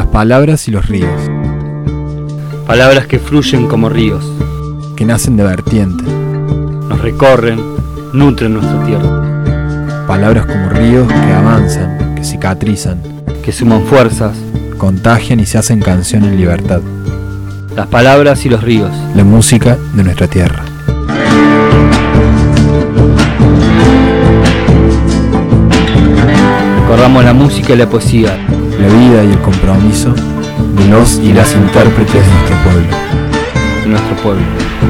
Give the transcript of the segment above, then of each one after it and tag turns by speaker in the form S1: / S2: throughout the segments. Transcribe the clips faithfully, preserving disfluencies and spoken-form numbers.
S1: Las palabras y los ríos,
S2: palabras que fluyen como ríos,
S1: que nacen de vertiente,
S2: nos recorren, nutren nuestra tierra.
S1: Palabras como ríos que avanzan, que cicatrizan,
S2: que suman fuerzas,
S1: contagian y se hacen canción en libertad.
S2: Las palabras y los ríos,
S1: la música de nuestra tierra.
S2: Recordamos la música y la poesía,
S1: la vida y el compromiso de los y las intérpretes de nuestro pueblo.
S2: De nuestro pueblo.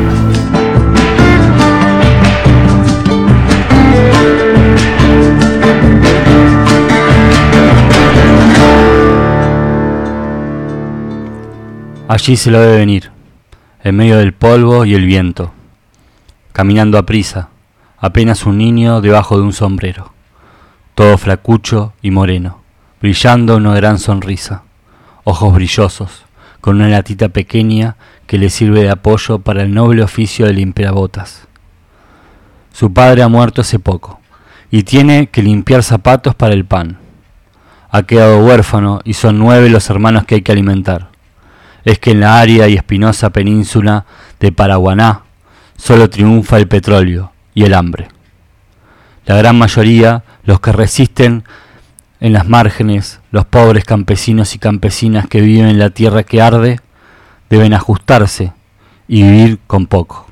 S2: Allí se lo ve venir, en medio del polvo y el viento, caminando a prisa, apenas un niño debajo de un sombrero, todo flacucho y moreno, brillando una gran sonrisa, ojos brillosos, con una latita pequeña que le sirve de apoyo para el noble oficio de limpiabotas. Su padre ha muerto hace poco, y tiene que limpiar zapatos para el pan. Ha quedado huérfano y son nueve los hermanos que hay que alimentar. Es que en la árida y espinosa península de Paraguaná solo triunfa el petróleo y el hambre. La gran mayoría, los que resisten en las márgenes, los pobres campesinos y campesinas que viven en la tierra que arde, deben ajustarse y vivir con poco.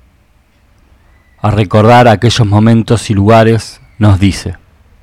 S2: A recordar aquellos momentos y lugares, nos dice: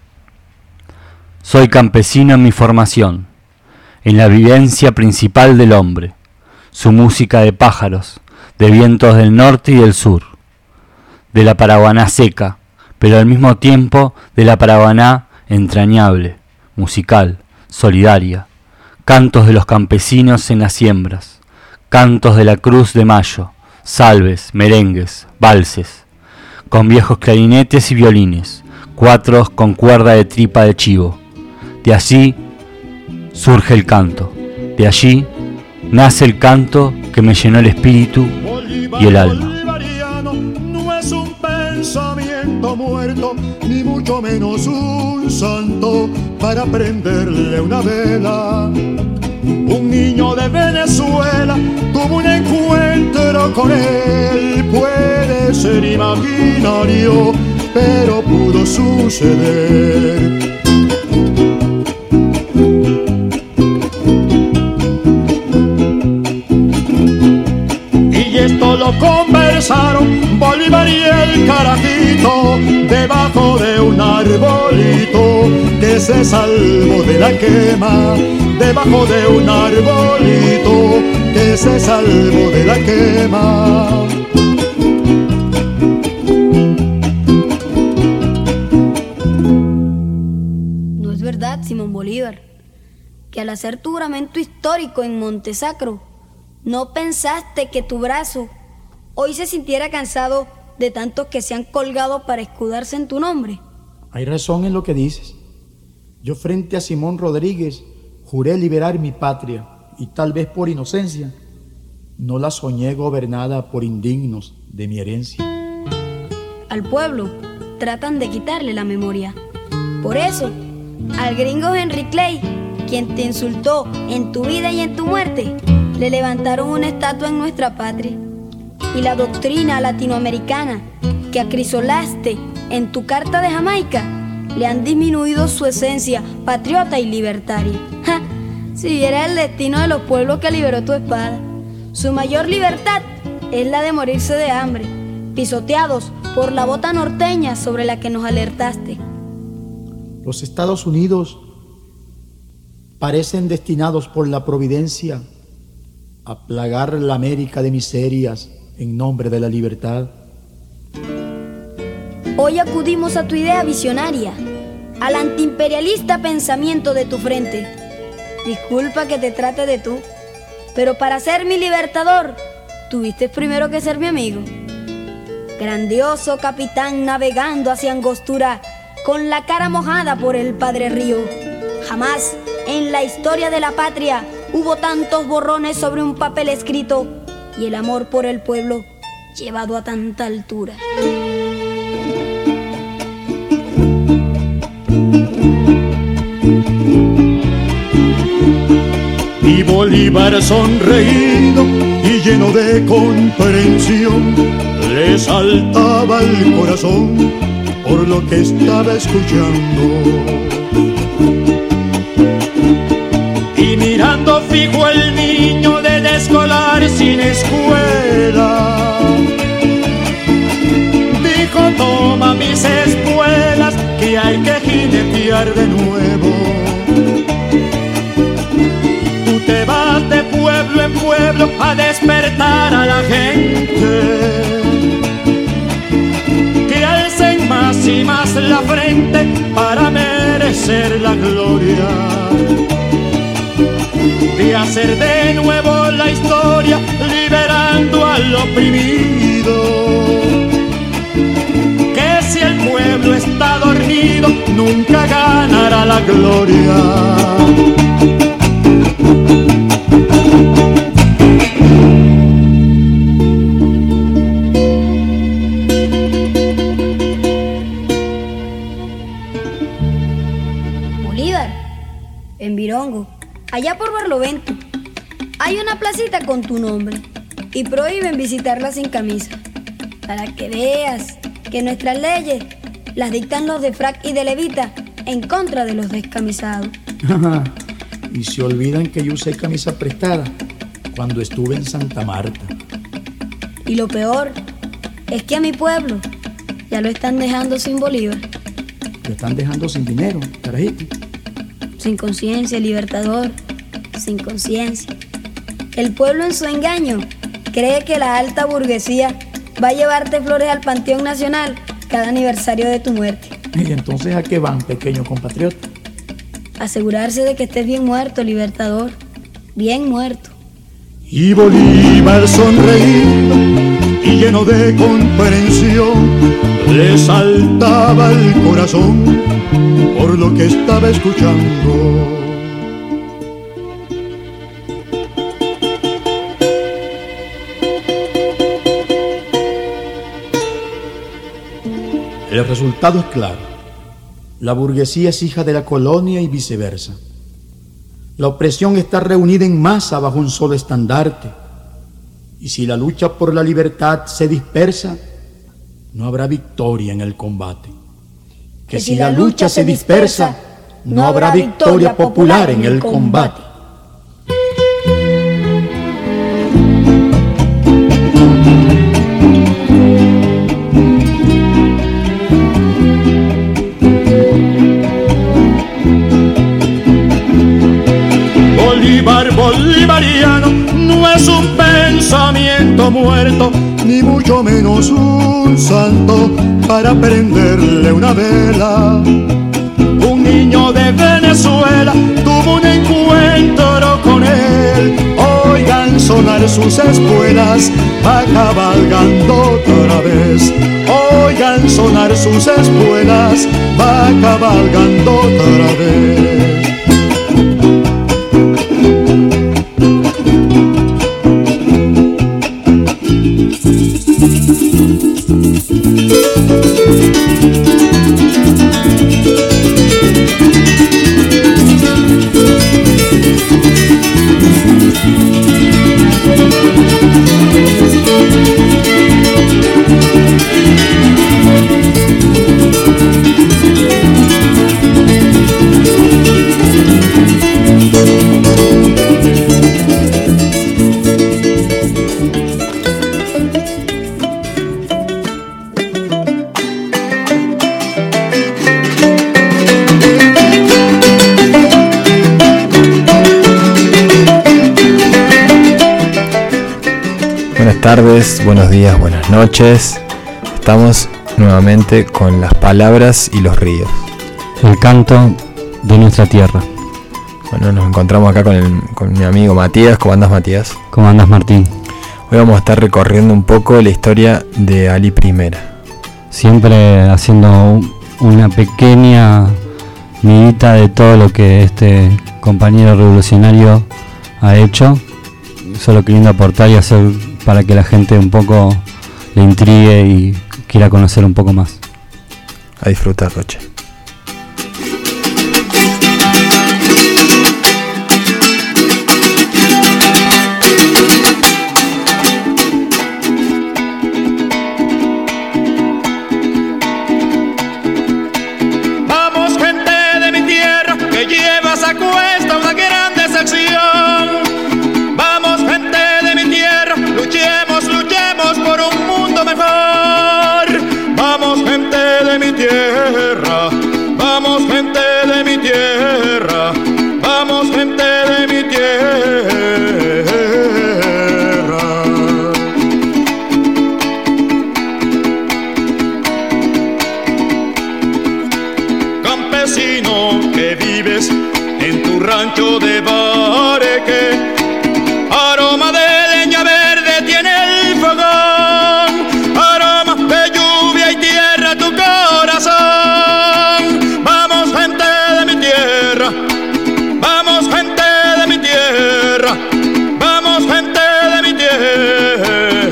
S2: soy campesino en mi formación, en la vivencia principal del hombre, su música de pájaros, de vientos del norte y del sur, de la Paraguaná seca, pero al mismo tiempo de la Paraguaná entrañable, musical, solidaria, cantos de los campesinos en las siembras, cantos de la Cruz de Mayo, salves, merengues, valses, con viejos clarinetes y violines, cuatros con cuerda de tripa de chivo. De allí surge el canto, de allí nace el canto que me llenó el espíritu y el alma.
S3: No es un pensamiento muerto, ni mucho menos un santo para prenderle una vela. Un niño de Venezuela tuvo un encuentro con él, puede ser imaginario, pero pudo suceder. Esto lo conversaron Bolívar y el carajito debajo de un arbolito que se salvó de la quema, debajo de un arbolito que se salvó de la quema.
S4: ¿No es verdad, Simón Bolívar, que al hacer tu juramento histórico en Montesacro, no pensaste que tu brazo hoy se sintiera cansado de tantos que se han colgado para escudarse en tu nombre?
S5: Hay razón en lo que dices. Yo frente a Simón Rodríguez juré liberar mi patria y tal vez por inocencia no la soñé gobernada por indignos de mi herencia.
S4: Al pueblo tratan de quitarle la memoria. Por eso, al gringo Henry Clay, quien te insultó en tu vida y en tu muerte, le levantaron una estatua en nuestra patria. Y la doctrina latinoamericana que acrisolaste en tu carta de Jamaica le han disminuido su esencia patriota y libertaria. ¡Ja! Si viera el destino de los pueblos que liberó tu espada, su mayor libertad es la de morirse de hambre, pisoteados por la bota norteña sobre la que nos alertaste.
S5: Los Estados Unidos parecen destinados por la providencia a plagar la América de miserias en nombre de la libertad.
S4: Hoy acudimos a tu idea visionaria, al antiimperialista pensamiento de tu frente. Disculpa que te trate de tú, pero para ser mi libertador, tuviste primero que ser mi amigo. Grandioso capitán navegando hacia Angostura, con la cara mojada por el Padre Río. Jamás en la historia de la patria hubo tantos borrones sobre un papel escrito y el amor por el pueblo llevado a tanta altura.
S3: Bolívar sonreído y lleno de comprensión, le saltaba el corazón por lo que estaba escuchando. Y mirando fijo el niño del escolar sin escuela, dijo: toma mis espuelas, que hay que jinetear de nuevo. Tú te vas de pueblo en pueblo a despertar a la gente, que alcen más y más la frente para merecer la gloria de hacer de nuevo la historia, liberando al oprimido. Que si el pueblo está dormido, nunca ganará la gloria.
S4: Bolívar, en Virongo, allá por Barlovento, hay una placita con tu nombre y prohíben visitarla sin camisa, para que veas que nuestras leyes las dictan los de frac y de levita en contra de los descamisados.
S5: Y se olvidan que yo usé camisa prestada cuando estuve en Santa Marta.
S4: Y lo peor es que a mi pueblo ya lo están dejando sin Bolívar.
S5: Lo están dejando sin dinero, carajito.
S4: Sin conciencia, Libertador, sin conciencia. El pueblo en su engaño cree que la alta burguesía va a llevarte flores al Panteón Nacional cada aniversario de tu muerte.
S5: ¿Y entonces a qué van, pequeño compatriota?
S4: Asegurarse de que estés bien muerto, Libertador, bien muerto.
S3: Y Bolívar sonreído y lleno de comprensión, le saltaba el corazón por lo que estaba escuchando.
S5: El resultado es claro. La burguesía es hija de la colonia y viceversa. La opresión está reunida en masa bajo un solo estandarte. Y si la lucha por la libertad se dispersa, no habrá victoria en el combate. Que si la lucha se dispersa, no habrá victoria popular en el combate.
S3: Bolívar bolivariano no es un pensamiento muerto, ni mucho menos un santo para prenderle una vela. Un niño de Venezuela tuvo un encuentro con él. Oigan sonar sus espuelas, va cabalgando otra vez. Oigan sonar sus espuelas, va cabalgando otra vez.
S1: Buenas tardes, buenos días, buenas noches. Estamos nuevamente con las palabras y los ríos.
S2: El canto de nuestra tierra.
S1: Bueno, nos encontramos acá con, el, con mi amigo Matías. ¿Cómo andas, Matías?
S2: ¿Cómo andas, Martín?
S1: Hoy vamos a estar recorriendo un poco la historia de Ali Primera.
S2: Siempre haciendo una pequeña midita de todo lo que este compañero revolucionario ha hecho. Solo queriendo aportar y hacer para que la gente un poco le intrigue y quiera conocer un poco más.
S1: A disfrutar, Roche.
S6: nos acuesta una gran decepción. Vamos, gente de mi tierra, luchemos, luchemos por un mundo mejor. Vamos, gente de mi tierra, vamos, gente de mi tierra, vamos, gente de mi tierra. Campesino que vives en tu rancho de Bareque, aroma de leña verde tiene el fogón, aroma de lluvia y tierra tu corazón. Vamos, gente de mi tierra, vamos, gente de mi tierra, vamos, gente de mi tierra.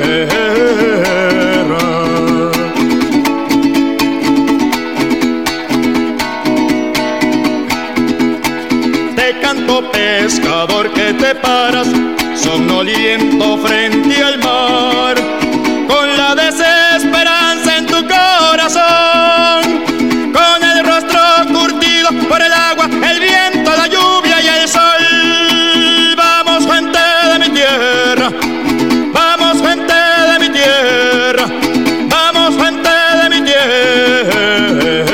S6: Te canto, pescador, que te paras somnoliento frente al mar, con la desesperanza en tu corazón, con el rostro curtido por el agua, el viento, la lluvia y el sol. Vamos, gente de mi tierra, vamos, gente de mi tierra, vamos, gente de mi tierra.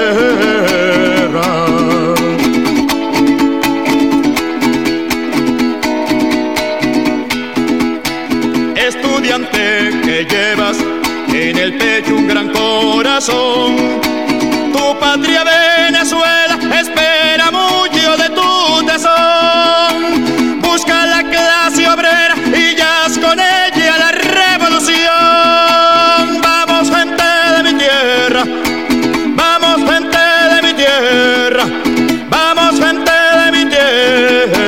S6: Estudiante que llevas en el pecho un gran corazón, tu patria Venezuela espera mucho de tu tesón. Busca la clase obrera y ya es con ella la revolución. Vamos, gente de mi tierra, vamos, gente de mi tierra, vamos, gente de mi tierra.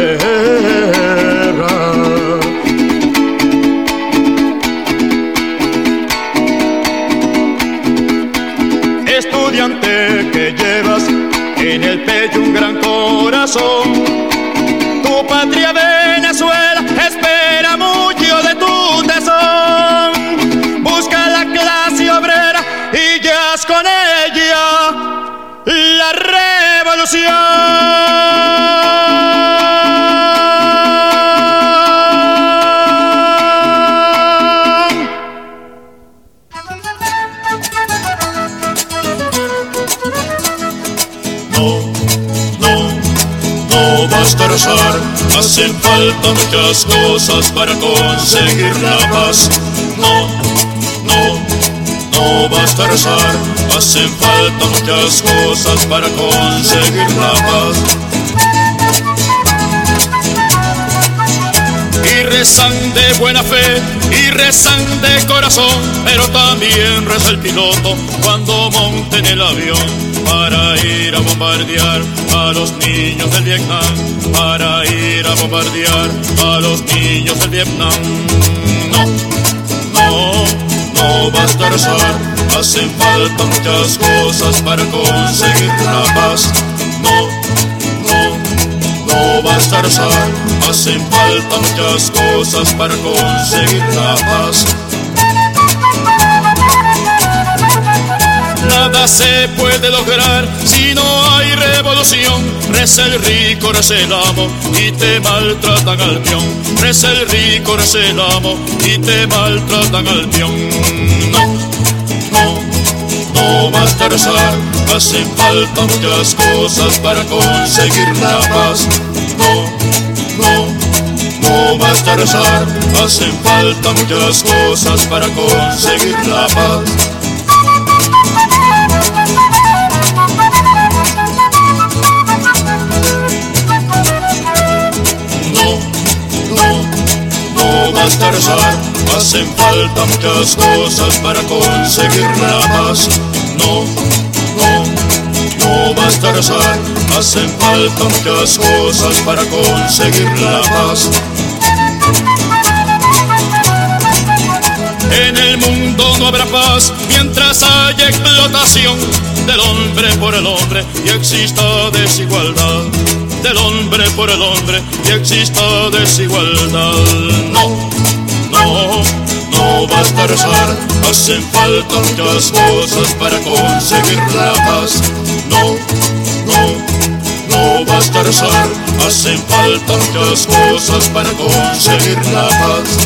S6: Estudiante que llevas en el pecho un gran corazón, tu patria Venezuela espera mucho de tu tesón. Busca la clase obrera y ya es con ella la revolución.
S3: Basta rezar, hacen falta muchas cosas para conseguir la paz. No, no, no basta rezar, hacen falta muchas cosas para conseguir la paz. Y rezan de buena fe, y rezan de corazón, pero también reza el piloto cuando monte en el avión, para ir a bombardear a los niños del Vietnam, para ir a bombardear a los niños del Vietnam. No, no, no basta rezar, hacen falta muchas cosas para conseguir la paz. No, no, no basta rezar, hacen falta muchas cosas para conseguir la paz. Nada se puede lograr si no hay revolución. Reza el rico, reza el amo y te maltratan al peón. Reza el rico, reza el amo y te maltratan al peón. No, no, no basta rezar, hacen falta muchas cosas para conseguir la paz. No, no, no basta rezar, hacen falta muchas cosas para conseguir la paz. No basta rezar, hacen falta muchas cosas para conseguir la paz. No, no, no basta rezar, hacen falta muchas cosas para conseguir la paz. En el mundo no habrá paz mientras haya explotación del hombre por el hombre y exista desigualdad. Del hombre por el hombre y exista desigualdad. No, no, no basta rezar, hacen falta muchas cosas para conseguir la paz. No, no, no basta
S6: basta rezar, hacen falta muchas cosas para conseguir la paz.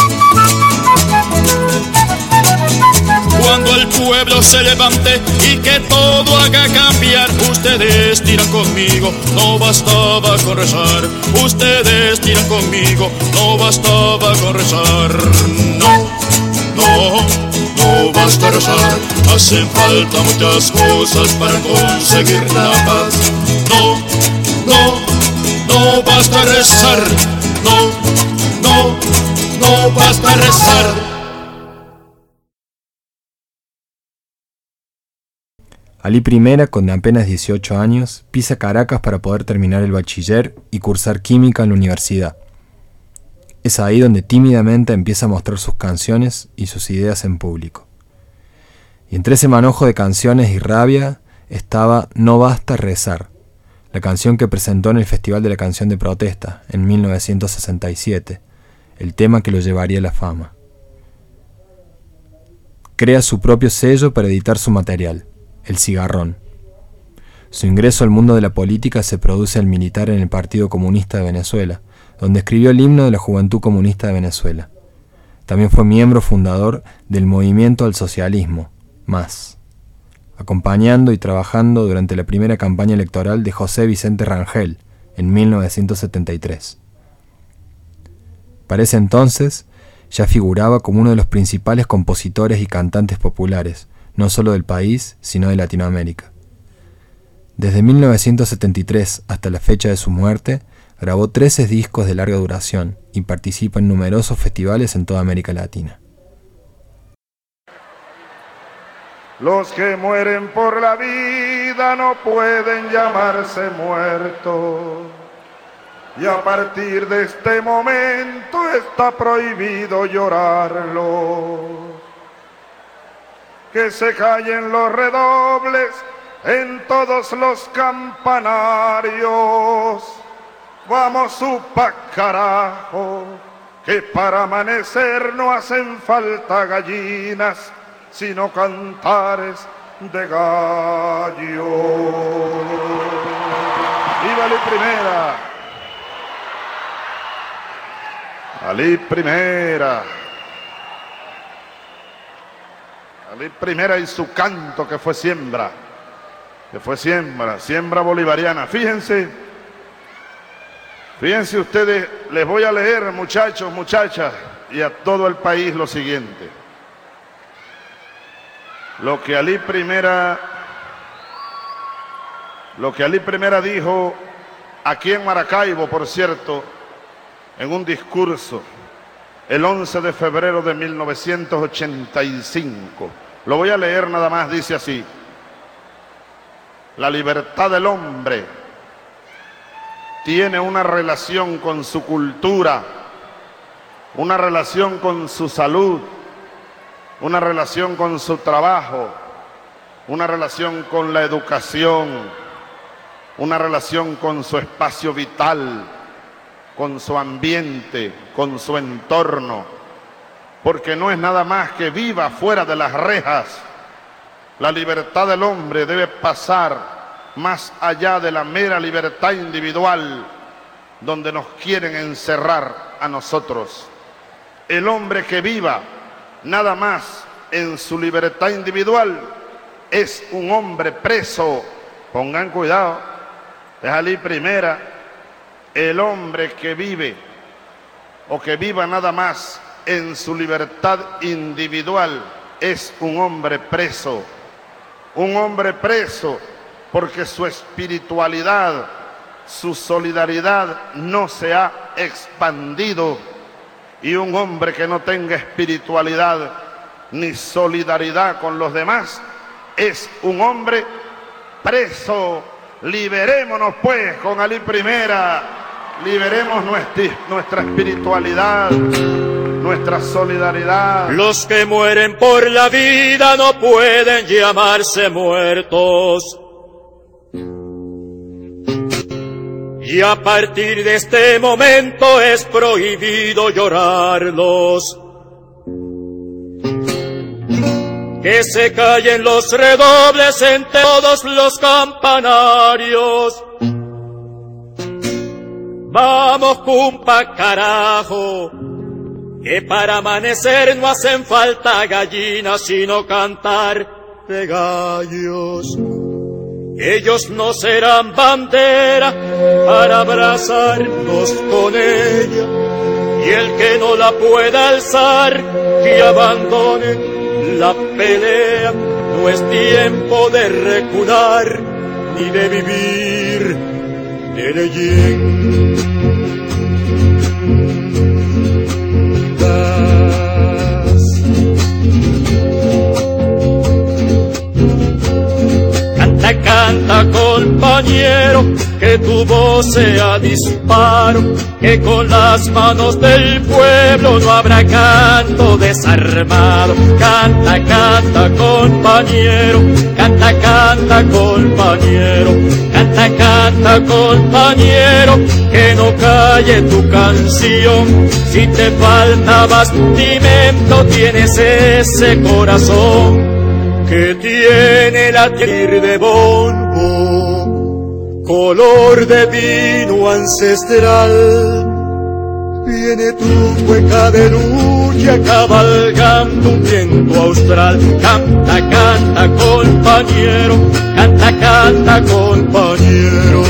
S6: Cuando el pueblo se levante y que todo haga cambiar, ustedes tiran conmigo, no bastaba con rezar. Ustedes tiran conmigo, no bastaba con rezar. No, no, no basta rezar, hacen falta muchas cosas para conseguir la paz. No, no, no basta rezar. No, no, no basta rezar.
S1: Alí I, con apenas dieciocho años, pisa Caracas para poder terminar el bachiller y cursar química en la universidad. Es ahí donde tímidamente empieza a mostrar sus canciones y sus ideas en público. Y entre ese manojo de canciones y rabia estaba No basta rezar, la canción que presentó en el Festival de la Canción de Protesta en mil novecientos sesenta y siete, el tema que lo llevaría a la fama. Crea su propio sello para editar su material, El Cigarrón. Su ingreso al mundo de la política se produce al militar en el Partido Comunista de Venezuela, donde escribió el himno de la Juventud Comunista de Venezuela. También fue miembro fundador del Movimiento al Socialismo, MÁS, acompañando y trabajando durante la primera campaña electoral de José Vicente Rangel en mil novecientos setenta y tres. Para ese entonces ya figuraba como uno de los principales compositores y cantantes populares, no solo del país, sino de Latinoamérica. Desde mil novecientos setenta y tres hasta la fecha de su muerte, grabó trece discos de larga duración y participa en numerosos festivales en toda América Latina.
S7: Los que mueren por la vida no pueden llamarse muertos, y a partir de este momento está prohibido llorarlo. Que se callen los redobles en todos los campanarios. Vamos supa carajo, que para amanecer no hacen falta gallinas, sino cantares de gallo. ¡Viva Alí Primera! Alí Primera. Alí Primera y su canto que fue siembra, que fue siembra, siembra bolivariana. Fíjense, fíjense ustedes, les voy a leer, muchachos, muchachas, y a todo el país lo siguiente. Lo que Alí Primera, lo que Alí Primera dijo aquí en Maracaibo, por cierto, en un discurso, el once de febrero de mil novecientos ochenta y cinco. Lo voy a leer nada más, dice así: la libertad del hombre tiene una relación con su cultura, una relación con su salud, una relación con su trabajo, una relación con la educación, una relación con su espacio vital, con su ambiente, con su entorno, porque no es nada más que viva fuera de las rejas. La libertad del hombre debe pasar más allá de la mera libertad individual, donde nos quieren encerrar a nosotros. El hombre que viva nada más en su libertad individual es un hombre preso. Pongan cuidado, es Alí Primera. El hombre que vive o que viva nada más en su libertad individual es un hombre preso. Un hombre preso porque su espiritualidad, su solidaridad no se ha expandido. Y un hombre que no tenga espiritualidad ni solidaridad con los demás es un hombre preso. Liberémonos pues con Alí Primera. Liberemos nuestra, nuestra espiritualidad, nuestra solidaridad.
S6: Los que mueren por la vida no pueden llamarse muertos. Y a partir de este momento es prohibido llorarlos. Que se callen los redobles en todos los campanarios. Vamos, cumpa, carajo, que para amanecer no hacen falta gallinas, sino cantar de gallos. Ellos no serán bandera para abrazarnos con ella, y el que no la pueda alzar, que abandone la pelea. No es tiempo de recular, ni de vivir de leyendas. Canta, canta, compañero, que tu voz sea disparo, que con las manos del pueblo no habrá canto desarmado. Canta, canta, compañero, canta, canta, compañero, canta, canta, compañero, que no calle tu canción. Si te falta bastimento, tienes ese corazón que tiene latir de bombo, color de vino ancestral. Viene tu cueca de lucha cabalgando un viento austral. Canta, canta, compañero, canta, canta, compañero.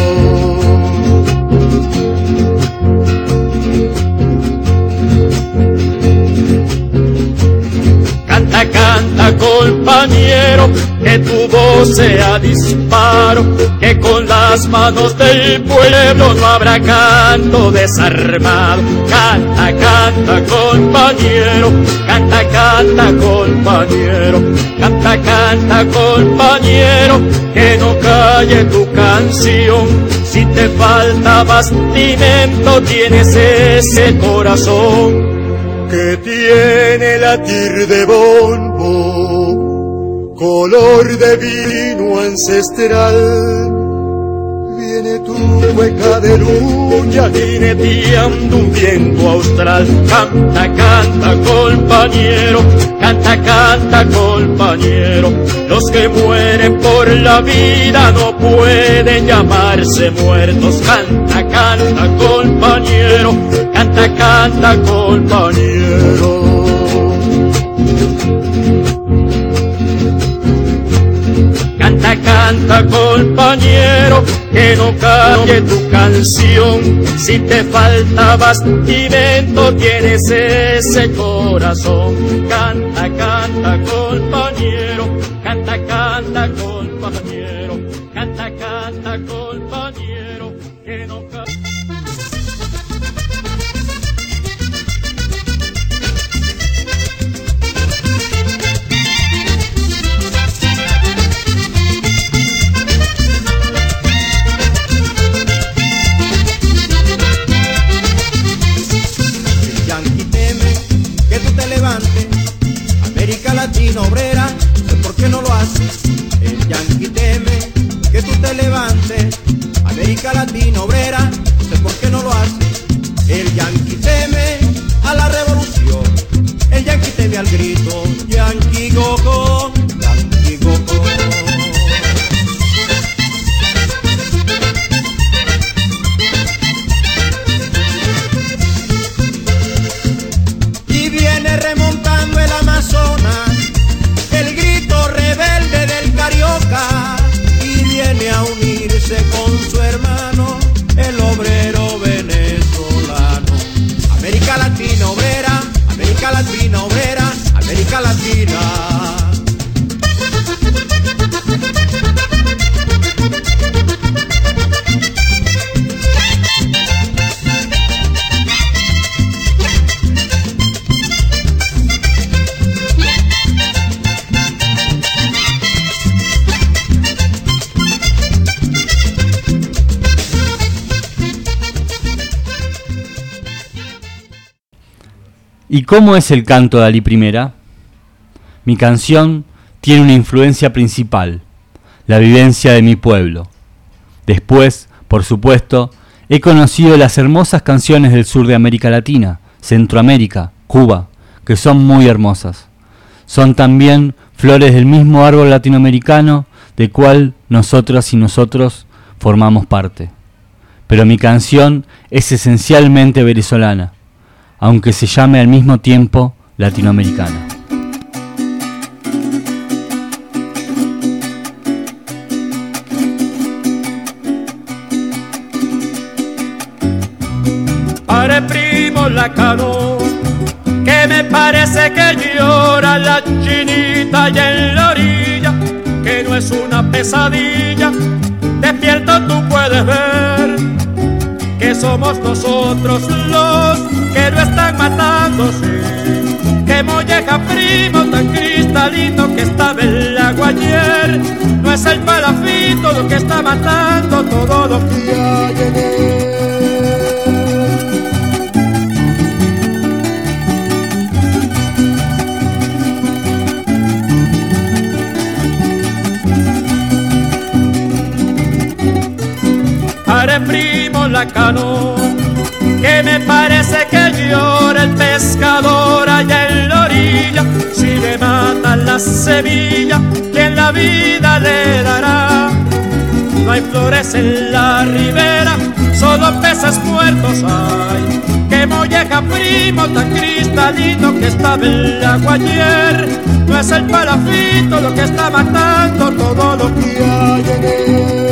S6: Canta, canta, compañero, que tu voz sea disparo, que con las manos del pueblo no habrá canto desarmado. Canta, canta, compañero, canta, canta, compañero, canta, canta, compañero, que no calle tu canción. Si te falta bastimento, tienes ese corazón que tiene latir de bombo, color de vino ancestral. Viene tu cueca de lucha jineteando un viento austral. Canta, canta, compañero, canta, canta, compañero. Los que mueren por la vida no pueden llamarse muertos. Canta, canta, compañero, canta, canta, compañero. Canta, canta, compañero, que no calle tu canción. Si te falta bastimento, tienes ese corazón. Canta, canta, compañero, canta, canta, compañero, canta, canta, compañero, que no calle.
S8: América Latina obrera, ¿por qué no lo haces? El yanqui teme que tú te levantes. América Latina obrera, ¿por qué no lo haces? El yanqui teme a la revolución, el yanqui teme al grito, yanqui go go, yanqui go go. El grito rebelde del carioca, y viene a unirse con su hermano, el obrero venezolano. América Latina obrera, América Latina obrera, América Latina.
S2: ¿Y cómo es el canto de Ali Primera? Mi canción tiene una influencia principal, la vivencia de mi pueblo. Después, por supuesto, he conocido las hermosas canciones del sur de América Latina, Centroamérica, Cuba, que son muy hermosas. Son también flores del mismo árbol latinoamericano del cual nosotras y nosotros formamos parte. pero mi canción es esencialmente venezolana, aunque se llame al mismo tiempo latinoamericana.
S9: Pare primo la canoa, que me parece que llora la chinita y en la orilla, que no es una pesadilla, despierto tú puedes ver, que somos nosotros los que lo están matando, sí. Que molleja primo tan cristalino que estaba en el agua ayer, no es el palafito lo que está matando todo lo que hay en él. Pare primo la canoa, que me parece que llora el pescador allá en la orilla. Si le matan la semilla, ¿quién la vida le dará? No hay flores en la ribera, solo peces muertos hay. Que molleja primo tan cristalino que estaba en el agua ayer, no es el palafito lo que está matando todo lo que hay en él.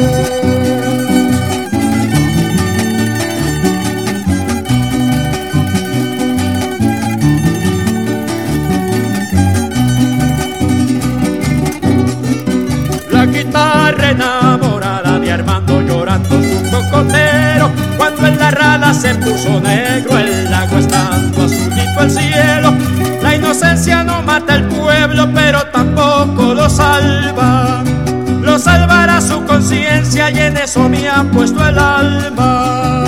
S9: Enamorada de Armando llorando su cocotero, cuando en la rada se puso negro el agua estando azulito el cielo. La inocencia no mata al pueblo pero tampoco lo salva, lo salvará su conciencia y en eso me ha puesto el alma.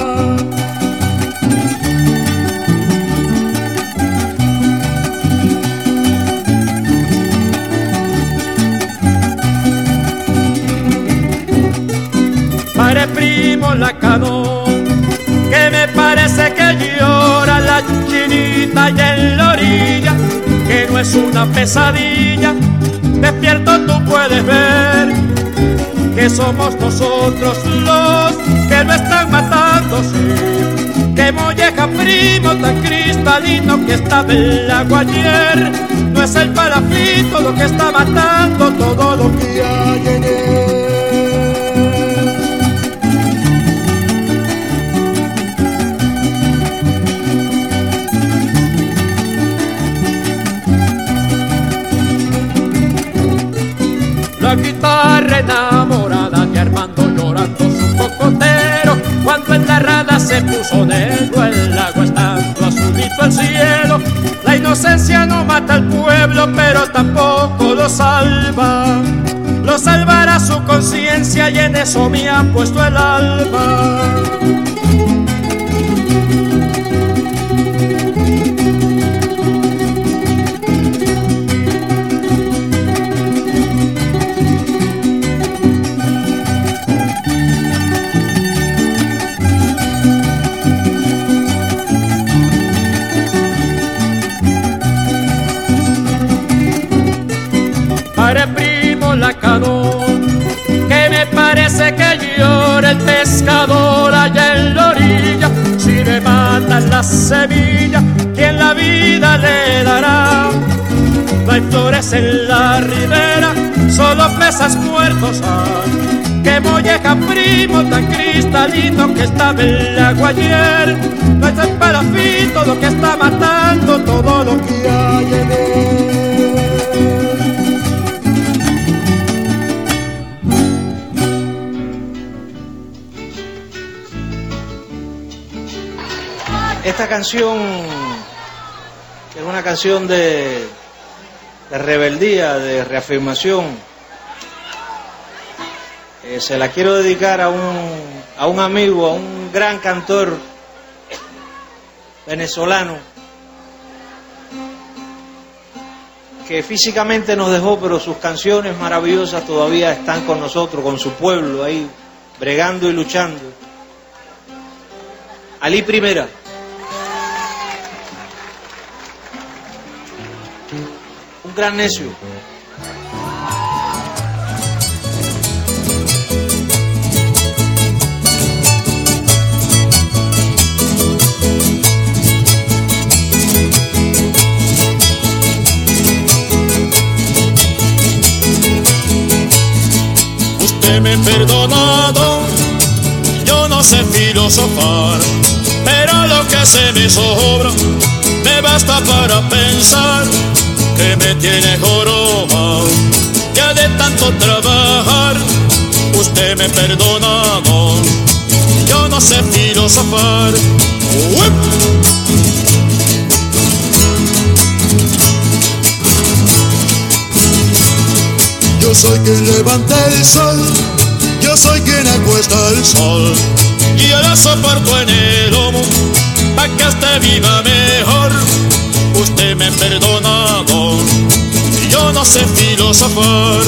S9: Pare primo la canoa, que me parece que llora la chinita y en la orilla, que no es una pesadilla, despierto tú puedes ver, que somos nosotros los que lo están matando, sí. Que molleja primo tan cristalino que estaba en el agua ayer, no es el palafito lo que está matando todo lo que hay en él. La guitarra enamorada de Armando llorando su cocotero, cuando en la rada se puso negro el agua estando azulito el cielo. La inocencia no mata al pueblo pero tampoco lo salva, lo salvará su conciencia y en eso me ha puesto el alma. Pare primo la canoa, que me parece que llora el pescador allá en la orilla. Si le matan la semilla, ¿quién la vida le dará? No hay flores en la ribera, solo peces muertos hay. Que molleja primo tan cristalino que estaba en el agua ayer, no es el palafito lo que está matando todo lo que hay en él.
S10: Esta canción es una canción de, de rebeldía, de reafirmación. Eh, se la quiero dedicar a un, a un amigo, a un gran cantor venezolano que físicamente nos dejó, pero sus canciones maravillosas todavía están con nosotros, con su pueblo ahí, bregando y luchando. Alí Primera. Un gran necio.
S6: usted me ha perdonado. Yo no sé filosofar, pero lo que se me sobra me basta para pensar que me tiene jorobado. Ya de tanto trabajar, usted me ha perdonado. Yo no sé filosofar. ¡Uy!
S3: Yo soy quien levanta el sol, yo soy quien acuesta el sol.
S6: Y yo lo soporto en el lomo, pa' que usted viva mejor. Usted me ha perdonado, yo no sé filosofar.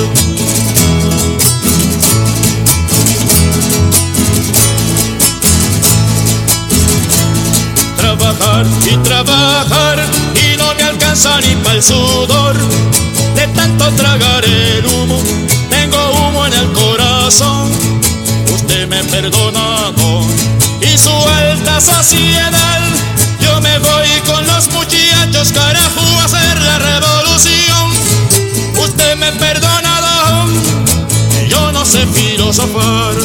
S6: Trabajar y trabajar y no me alcanza ni para el sudor. De tanto tragar el humo, tengo humo en el corazón. Usted me ha perdonado y su alta saciedad. Yo me voy con los muchachos, carajo, a hacer la revolución. Usted me ha perdonado, yo no sé filosofar.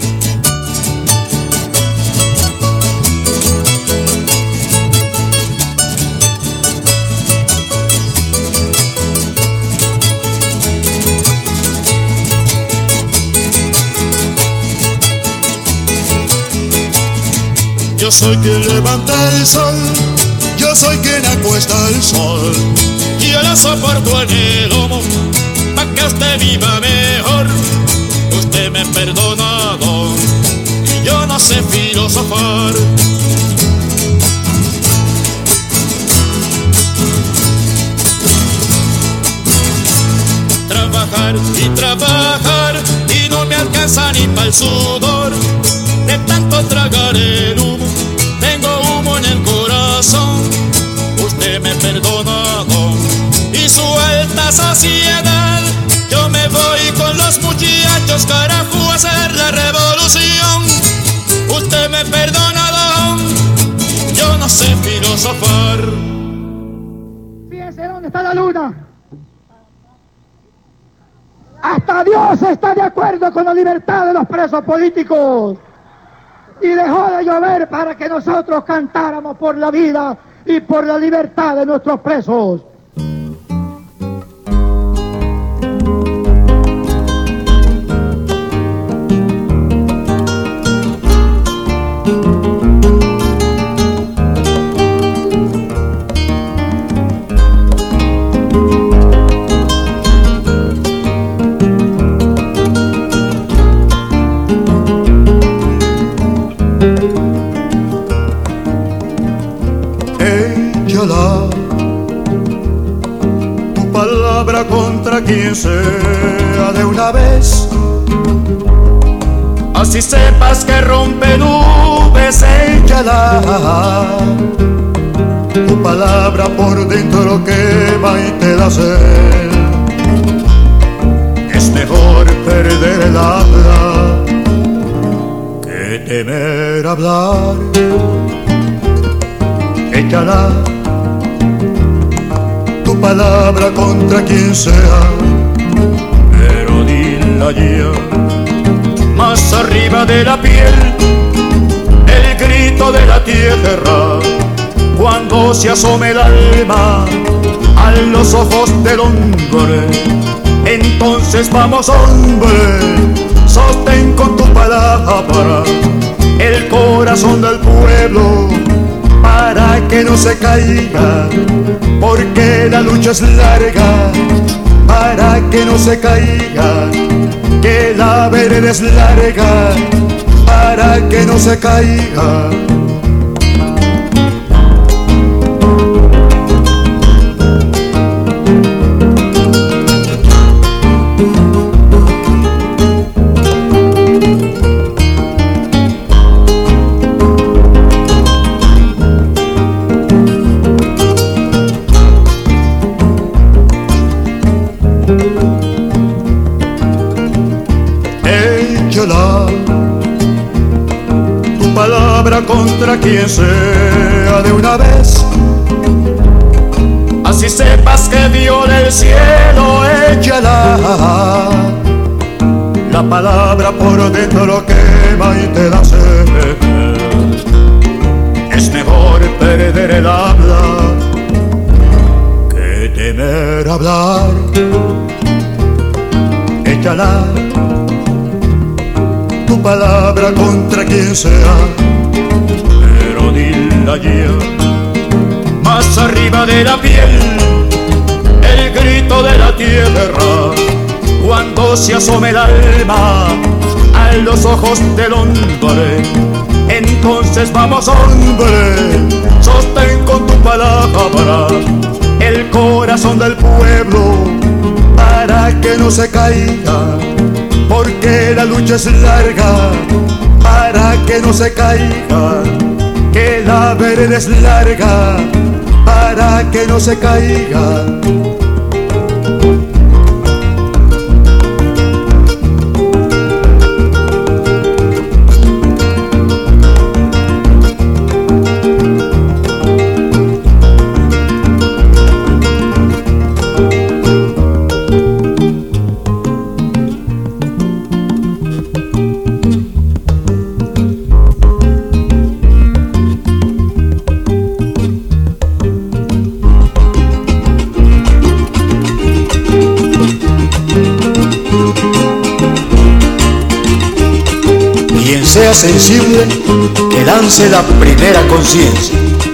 S3: Yo soy quien levanta el sol, yo soy quien acuesta el sol.
S6: Y yo lo soporto en el lomo, pa' que usted viva mejor. Usted me ha perdonado y yo no sé filosofar. Trabajar y trabajar y no me alcanza ni para el sudor. De tanto tragar el humo, tengo humo en el corazón. Usted me ha perdonado y su alta saciedad. Yo me voy con los muchachos, carajo, a hacer la revolución. Usted me ha perdonado, yo no sé filosofar.
S11: Fíjense dónde está la luna. Hasta Dios está de acuerdo con la libertad de los presos políticos. Y dejó de llover para que nosotros cantáramos por la vida y por la libertad de nuestros presos.
S3: Tu palabra contra quien sea de una vez,
S6: así sepas que rompe nubes,
S3: échala. Tu palabra por dentro quema y te da sed. Es mejor perder el habla que temer hablar. Échala tu palabra contra quien sea, pero dila ya.
S6: Más arriba de la piel, el grito de la tierra, cuando se asome el alma a los ojos del hombre. Entonces vamos, hombre, sostén con tu palabra el corazón del pueblo, para que no se caiga, porque la lucha es larga, para que no se caiga, que la vereda es larga, para que no se caiga.
S3: Tu palabra contra quien sea de una vez,
S6: así sepas que viola el cielo,
S3: échala. La palabra por dentro lo quema y te da sed. Es mejor perder el habla que temer hablar. Échala tu palabra contra quien sea, pero dila ya. Más arriba de la piel, el grito de la tierra, cuando se asome el alma a los ojos del hombre. Entonces vamos, hombre, sostén con tu palabra el corazón del pueblo para que no se caiga, porque la lucha es larga, para que no se caiga, que la vereda es larga, para que no se caiga. Sea sensible, que lance la primera conciencia.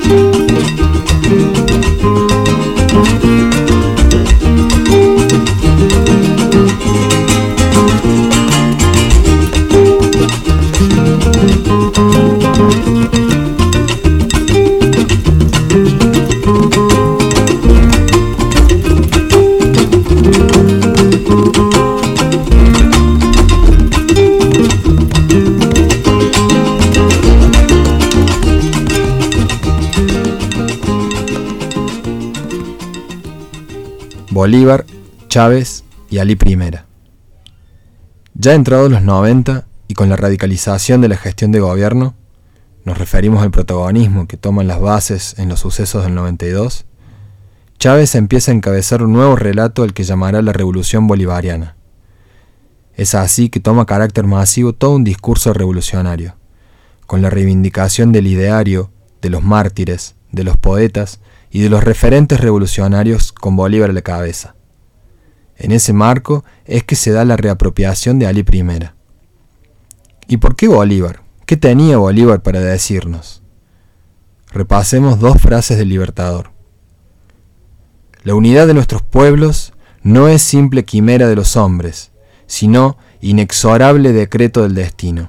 S1: Bolívar, Chávez y Alí Primera. Ya entrados los noventa y con la radicalización de la gestión de gobierno, nos referimos al protagonismo que toman las bases en los sucesos del noventa y dos, Chávez empieza a encabezar un nuevo relato al que llamará la Revolución Bolivariana. Es así que toma carácter masivo todo un discurso revolucionario, con la reivindicación del ideario, de los mártires, de los poetas y de los referentes revolucionarios con Bolívar a la cabeza. En ese marco es que se da la reapropiación de Alí Primera. ¿Y por qué Bolívar? ¿Qué tenía Bolívar para decirnos? Repasemos dos frases del Libertador. La unidad de nuestros pueblos no es simple quimera de los hombres, sino inexorable decreto del destino.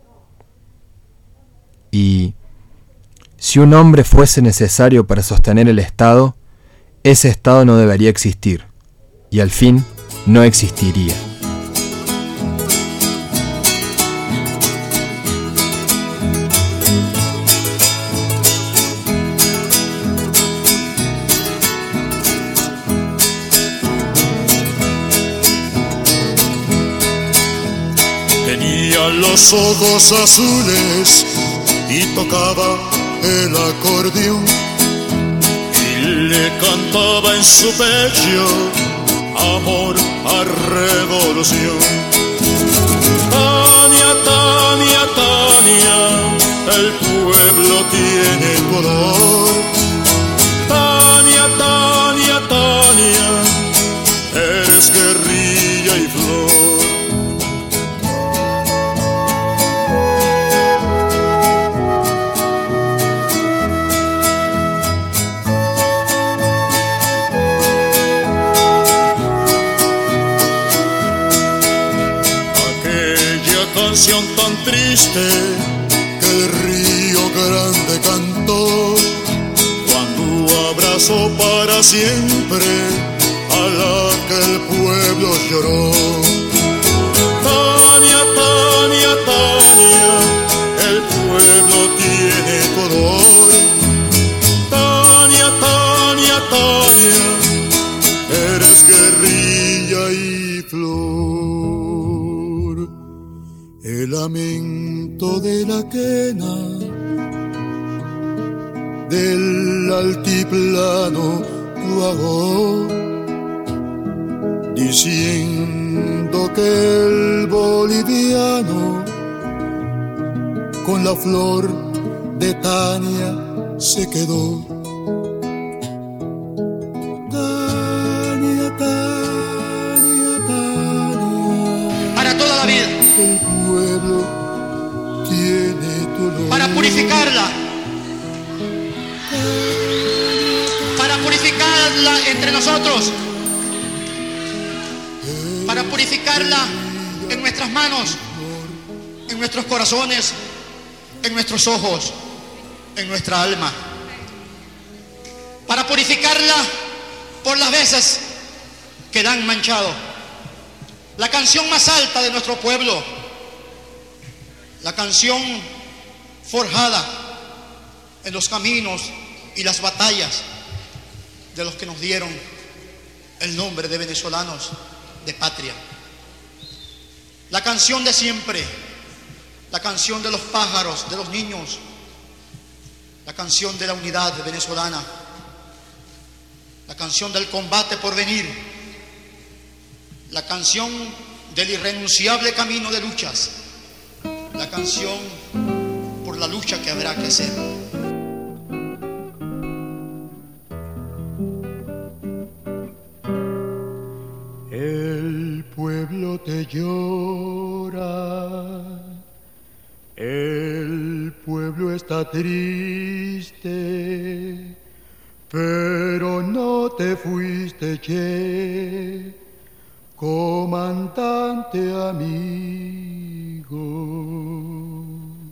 S1: Y si un hombre fuese necesario para sostener el Estado, ese Estado no debería existir, y al fin no existiría.
S3: Tenía los ojos azules y tocaba el acordeón y le cantaba en su pecho amor a revolución. Tania, Tania, Tania, el pueblo tiene color. Tania, Tania, Tania, eres guerrilla y flor. Canción tan triste que el río grande cantó cuando abrazó para siempre a la que el pueblo lloró. Tania, Tania, Tania, el pueblo tiene color. Tania, Tania, Tania, eres guerrilla y flor. El lamento de la quena del altiplano cuajó, diciendo
S12: tanto que el boliviano con la flor de Tania se quedó. Tania, Tania, Tania.
S13: Para toda la vida.
S12: El pueblo tiene tu olor.
S13: Para purificarla. Para purificarla entre nosotros. Para purificarla en nuestras manos, en nuestros corazones, en nuestros ojos, en nuestra alma. Para purificarla por las veces que la han manchado. La canción más alta de nuestro pueblo, la canción forjada en los caminos y las batallas de los que nos dieron el nombre de venezolanos de patria. La canción de siempre, la canción de los pájaros, de los niños, la canción de la unidad venezolana, la canción del combate por venir, la canción del irrenunciable camino de luchas, la canción por la lucha que habrá que hacer.
S12: El pueblo te llora, el pueblo está triste, pero no te fuiste, che, comandante amigo.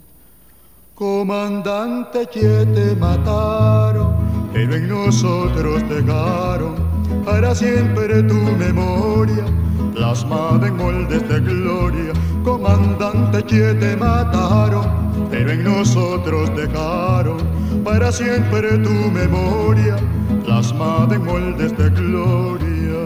S12: Comandante, che, te mataron, pero en nosotros dejaron para siempre tu memoria, plasmada en moldes de gloria. Comandante, che, te mataron, pero en nosotros dejaron para siempre tu memoria, plasmada en moldes de gloria.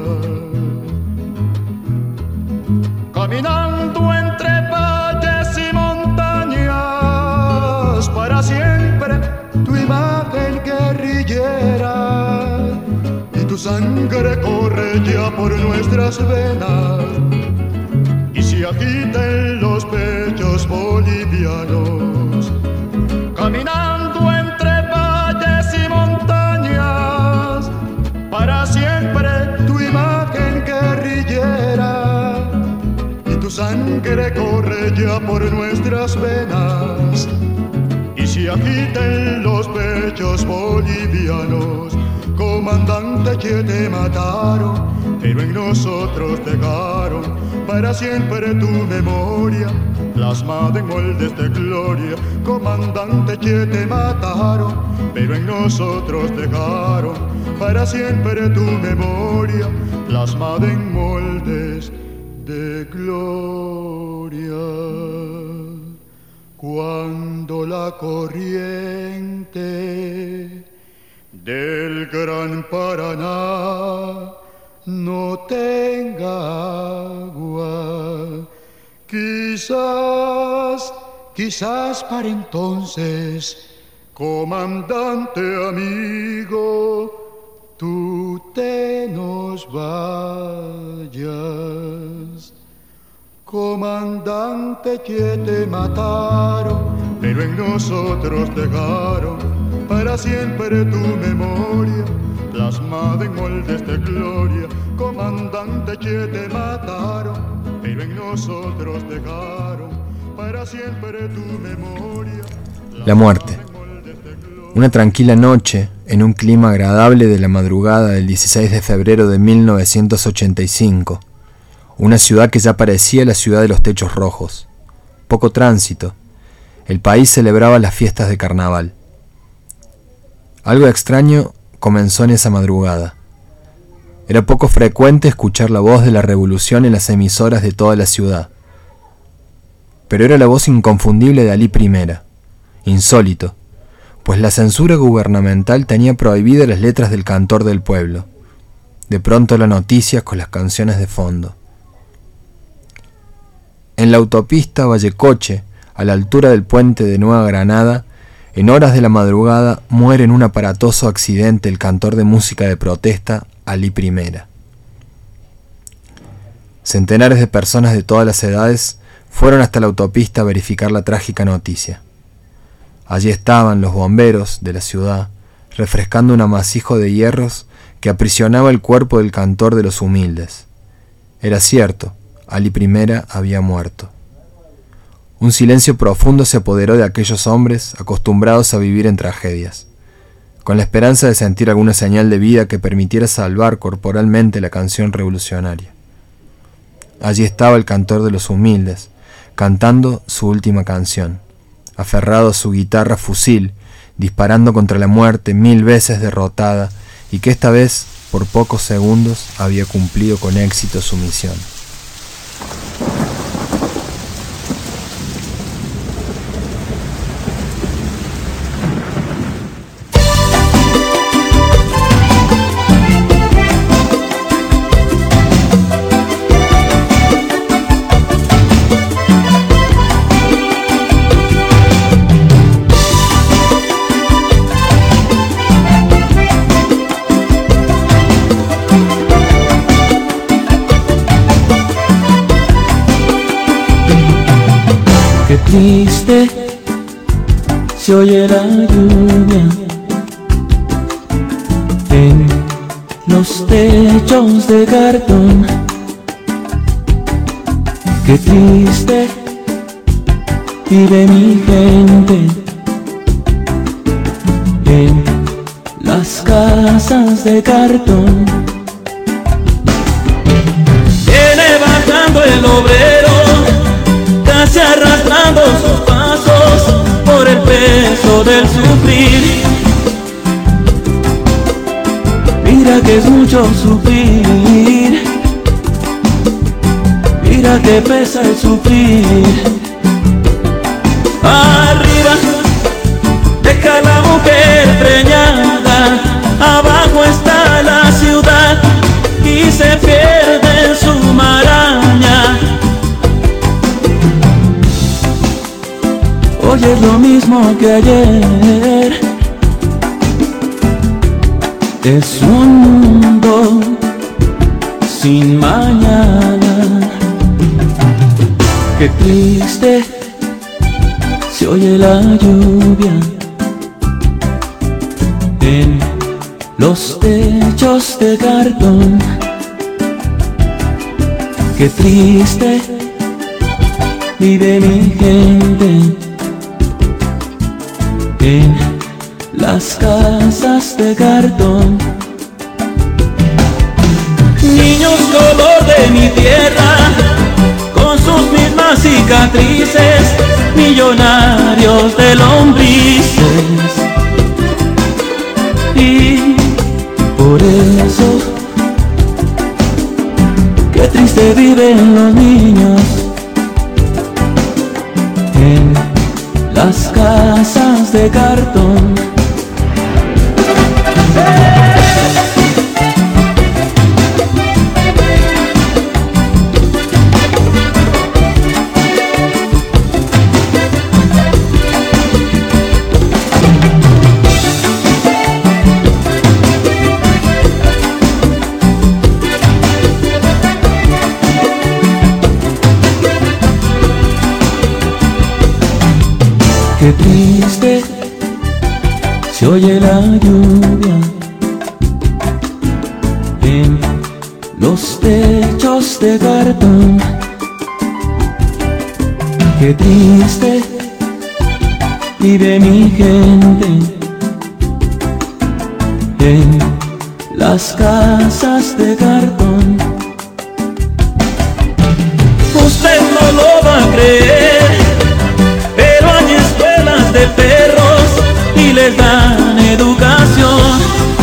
S12: Caminando entre valles y montañas, para siempre tu imagen guerrillera, y tu sangre corre ya por nuestras venas y se agita en los pechos bolivianos. Caminando entre valles y montañas, para siempre tu imagen guerrillera, y tu sangre corre ya por nuestras venas y se agita en los pechos bolivianos. Comandante, che, te mataron, pero en nosotros dejaron para siempre tu memoria, plasmada en moldes de gloria. Comandante, che, te mataron, pero en nosotros dejaron para siempre tu memoria, plasmada en moldes de gloria. Cuando la corriente del Gran Paraná no tenga agua, quizás, quizás para entonces, comandante amigo, tú te nos vayas. Comandante, che, te mataron, pero en nosotros dejaron para siempre tu memoria, plasmada en moldes de gloria. Comandante, che, te mataron, pero en nosotros dejaron para siempre tu memoria.
S1: La muerte. Una tranquila noche, en un clima agradable de la madrugada del dieciséis de febrero de mil novecientos ochenta y cinco. Una ciudad que ya parecía la ciudad de los techos rojos. Poco tránsito. El país celebraba las fiestas de carnaval. Algo extraño comenzó en esa madrugada. Era poco frecuente escuchar la voz de la revolución en las emisoras de toda la ciudad. Pero era la voz inconfundible de Alí Primera. Insólito, pues la censura gubernamental tenía prohibidas las letras del cantor del pueblo. De pronto la noticia con las canciones de fondo. En la autopista Vallecoche, a la altura del puente de Nueva Granada, en horas de la madrugada muere en un aparatoso accidente el cantor de música de protesta Alí Primera. Centenares de personas de todas las edades fueron hasta la autopista a verificar la trágica noticia. Allí estaban los bomberos de la ciudad, refrescando un amasijo de hierros que aprisionaba el cuerpo del cantor de los humildes. Era cierto, Ali Primera había muerto. Un silencio profundo se apoderó de aquellos hombres acostumbrados a vivir en tragedias, con la esperanza de sentir alguna señal de vida que permitiera salvar corporalmente la canción revolucionaria. Allí estaba el cantor de los humildes, cantando su última canción, aferrado a su guitarra fusil, disparando contra la muerte mil veces derrotada y que esta vez, por pocos segundos, había cumplido con éxito su misión.
S14: Triste se oye la lluvia en los techos de cartón. Qué triste vive mi gente en las casas de cartón. Viene bajando el obrero, casi arrastrando sus pasos por el peso del sufrir. Mira que es mucho sufrir, mira que pesa el sufrir. Arriba deja la mujer preñada, abajo está la ciudad y se pierde en su maraña. Hoy es lo mismo que ayer, es un mundo sin mañana. Qué triste se oye la lluvia en los techos de cartón. Qué triste vive mi gente en las casas de cartón. Niños color de mi tierra, con sus mismas cicatrices, millonarios de lombrices. Y por eso, qué triste viven los niños en las casas de cartón. Qué triste se oye la lluvia en los techos de cartón. Qué triste vive mi gente en las casas de cartón. Usted no lo va a creer, pero hay escuelas de perros y les dan educación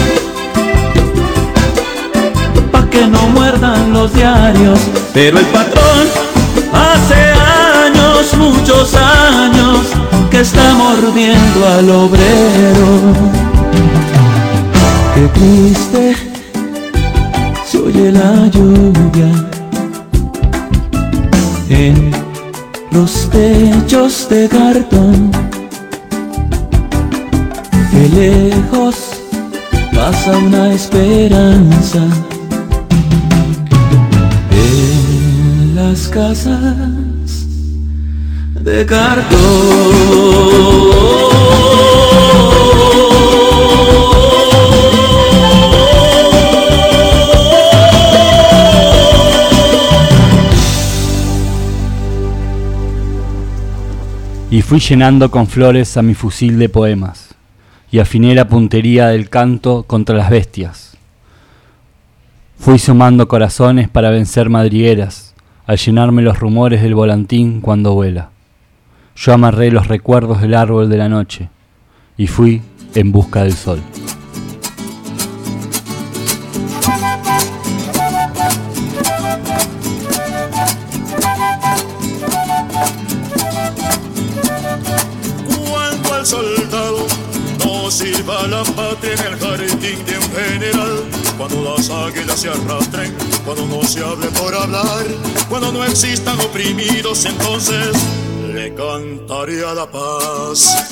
S14: pa' que no muerdan los diarios. Pero el patrón hace años, muchos años, que está mordiendo al obrero. Qué triste se oye la lluvia en los techos de cartón. Que lejos pasa una esperanza en las casas de cartón.
S2: Y fui llenando con flores a mi fusil de poemas, y afiné la puntería del canto contra las bestias. Fui sumando corazones para vencer madrigueras, al llenarme los rumores del volantín cuando vuela. Yo amarré los recuerdos del árbol de la noche, y fui en busca del sol.
S3: Soldado, no sirva la patria en el jardín de un general. Cuando las águilas se arrastren, cuando no se hable por hablar, cuando no existan oprimidos, entonces le cantaré a la paz.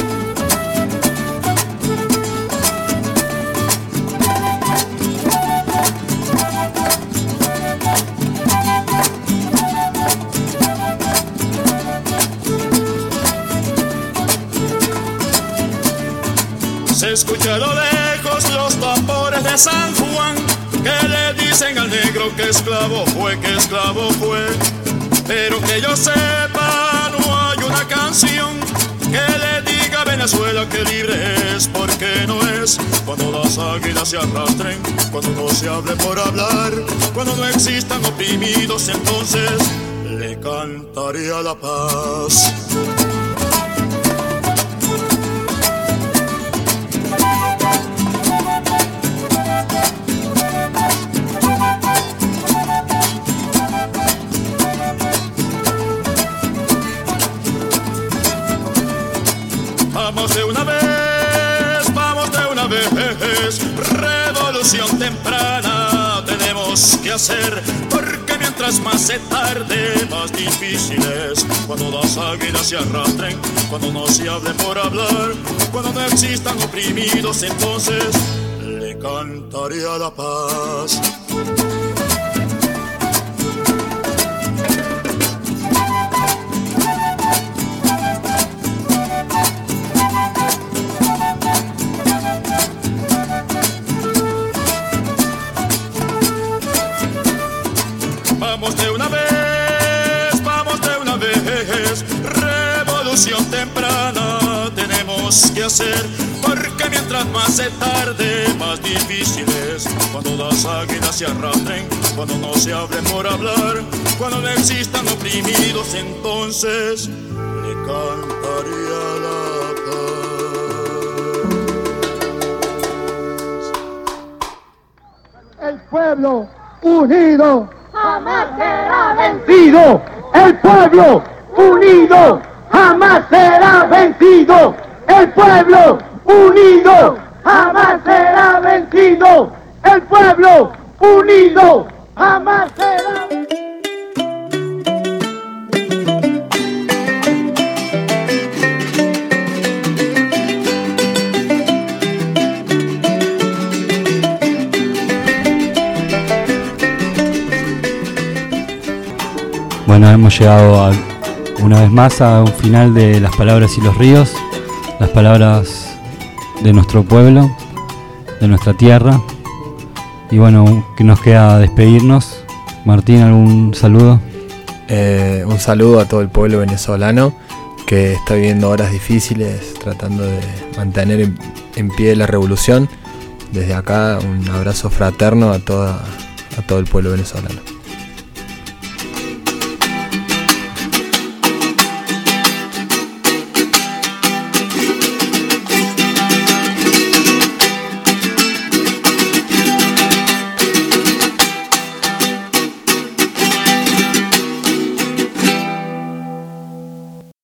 S3: Se escucha a lo lejos los tambores de San Juan, que le dicen al negro que esclavo fue, que esclavo fue. Pero que yo sepa, no hay una canción que le diga a Venezuela que libre es, porque no es. Cuando las águilas se arrastren, cuando no se hable por hablar, cuando no existan oprimidos, entonces le cantaré a la paz. Vamos de una vez, vamos de una vez, revolución temprana tenemos que hacer, porque mientras más se tarde, más difícil es. Cuando las águilas se arrastren, cuando no se hable por hablar, cuando no existan oprimidos, entonces le cantaré a la paz. Vamos de una vez, vamos de una vez, revolución temprana tenemos que hacer, porque mientras más se tarde, más difícil es. Cuando las águilas se arrastren, cuando no se hable por hablar, cuando no existan oprimidos, entonces le cantaré a la
S11: paz. El pueblo unido jamás será vencido. El pueblo unido jamás será vencido. El pueblo unido jamás será vencido. El pueblo unido jamás será vencido.
S2: Bueno, hemos llegado a, una vez más a un final de Las Palabras y los Ríos, las palabras de nuestro pueblo, de nuestra tierra. Y bueno, que nos queda despedirnos. Martín, ¿algún saludo?
S1: Eh, un saludo a todo el pueblo venezolano que está viviendo horas difíciles, tratando de mantener en, en pie la revolución. Desde acá, un abrazo fraterno a, toda, a todo el pueblo venezolano.